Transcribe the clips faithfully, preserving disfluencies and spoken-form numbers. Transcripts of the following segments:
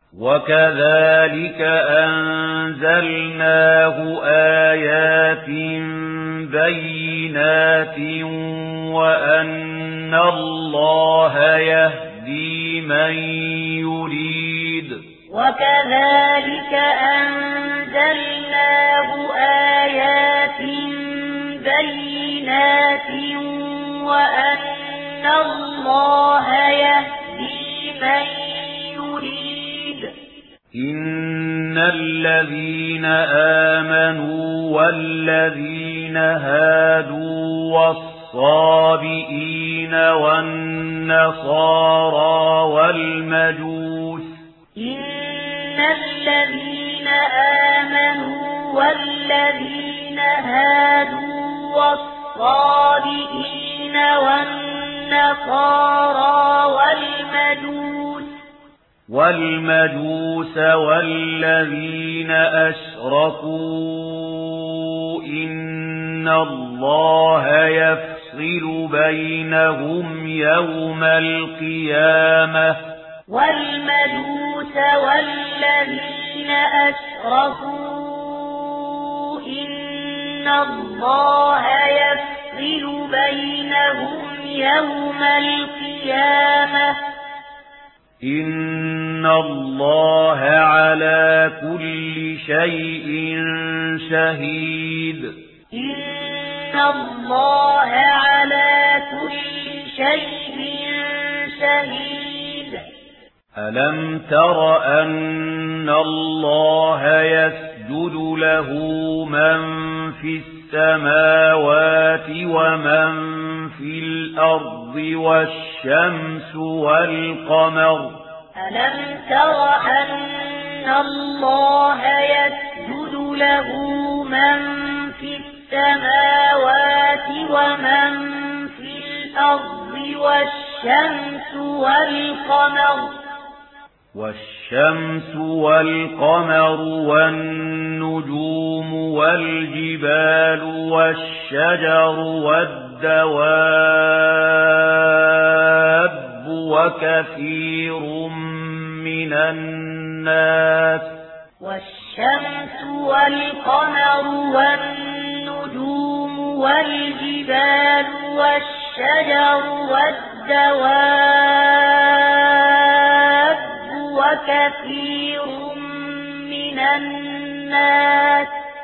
وكذلك أنزلناه آيات بينات وأن الله يهدي من يريد وكذلك أنزلناه آيات بينات وأن الله يهدي من يريد إن الذين آمنوا والذين هادوا والصابئين والنصارى والمجوس إن الذين آمنوا والذين هادوا والصابئين والنصارى والمجوس والمجوس والذين أشركوا إن الله يفصل بينهم يوم القيامة والمجوس والذين أشركوا إن الله يفصل بينهم يوم القيامة إن الله على كل شيء شهيد إن الله على كل شيء شهيد ألم تر أن الله يسجد له من في السماوات ومن في الأرض والشمس والقمر ألم تر أن الله يسجد له من في السماوات ومن في الأرض والشمس والقمر والشمس والقمر والنجوم والجبال والشجر والدواب وكثير من الناس والشمس والقمر والنجوم والجبال والشجر والدواب وكثير من الناس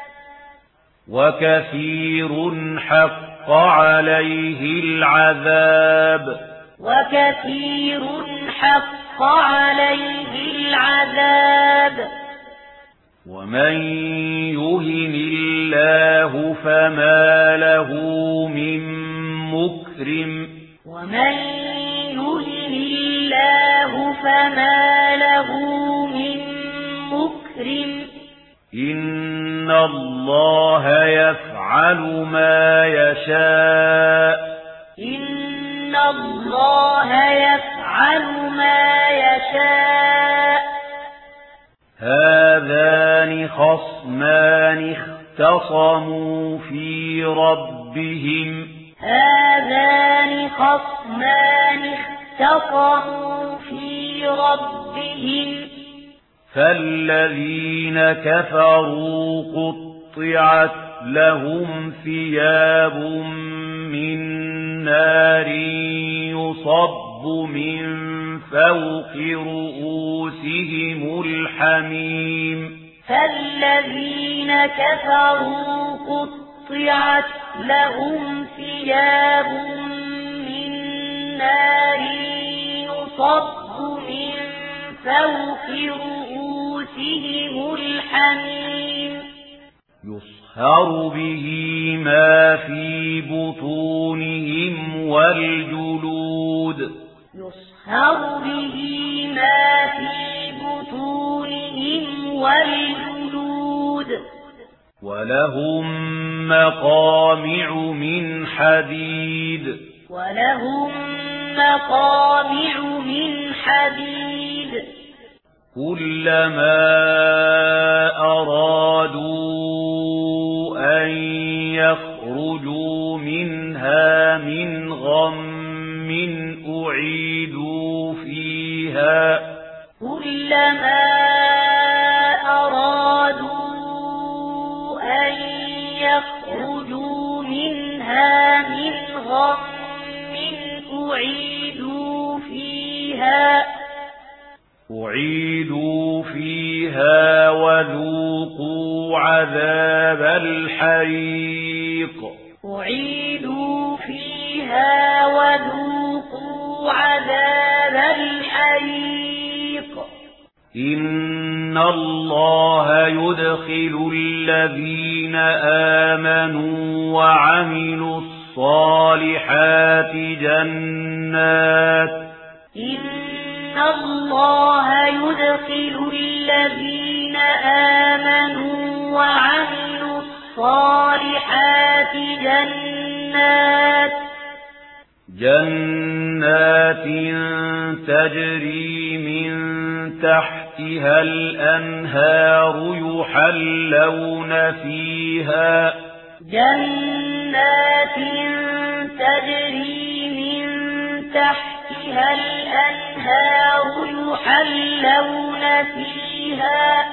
وكثير حق عليه العذاب وكثير حق عليه العذاب ومن يهن الله فما له من مكرم ومن يهن الله فما له من مكرم إن الله يفعل ما يشاء إن الله يفعل ما يشاء هذان خصمان اختصموا في ربهم هذان خصمان اختصموا في ربهم فالذين كفروا قطعت لهم ثياب من نار يصب من فوق رؤوسهم الحميم فالذين كفروا قطعت لهم ثياب من نار يصب من فوق رؤوسهم الحميم يصهر به ما في بطونهم والجلود يصهر به ما في بطونهم والجلود ولهم مقامع من حديد ولهم مقامع من حديد كلما أرادوا أن يخرجوا منها من غم أعيدوا فيها كلما كلما أرادوا أن يخرجوا منها من غم أعيدوا فيها أعيدوا فيها وذوقوا عذاب الحريق أعيدوا فيها وذوقوا عذاب الحريق إن الله يدخل الذين آمنوا وعملوا الصالحات جنات إن الله يدخل الذين آمنوا وعملوا الصالحات جنات جنات تجري من تحتها الأنهار يحلون فيها جنات تجري من تحتها الأنهار يحلون فيها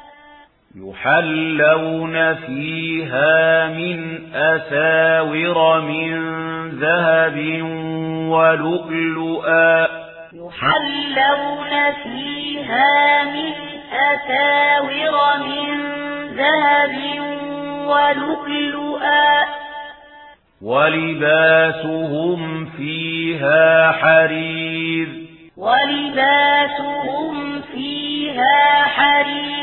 يحلون فيها من أساور من ذهب ولؤلؤا يحلون فيها من أساور من ذهب ولؤلؤا ولباسهم فيها حرير ولباسهم فيها حرير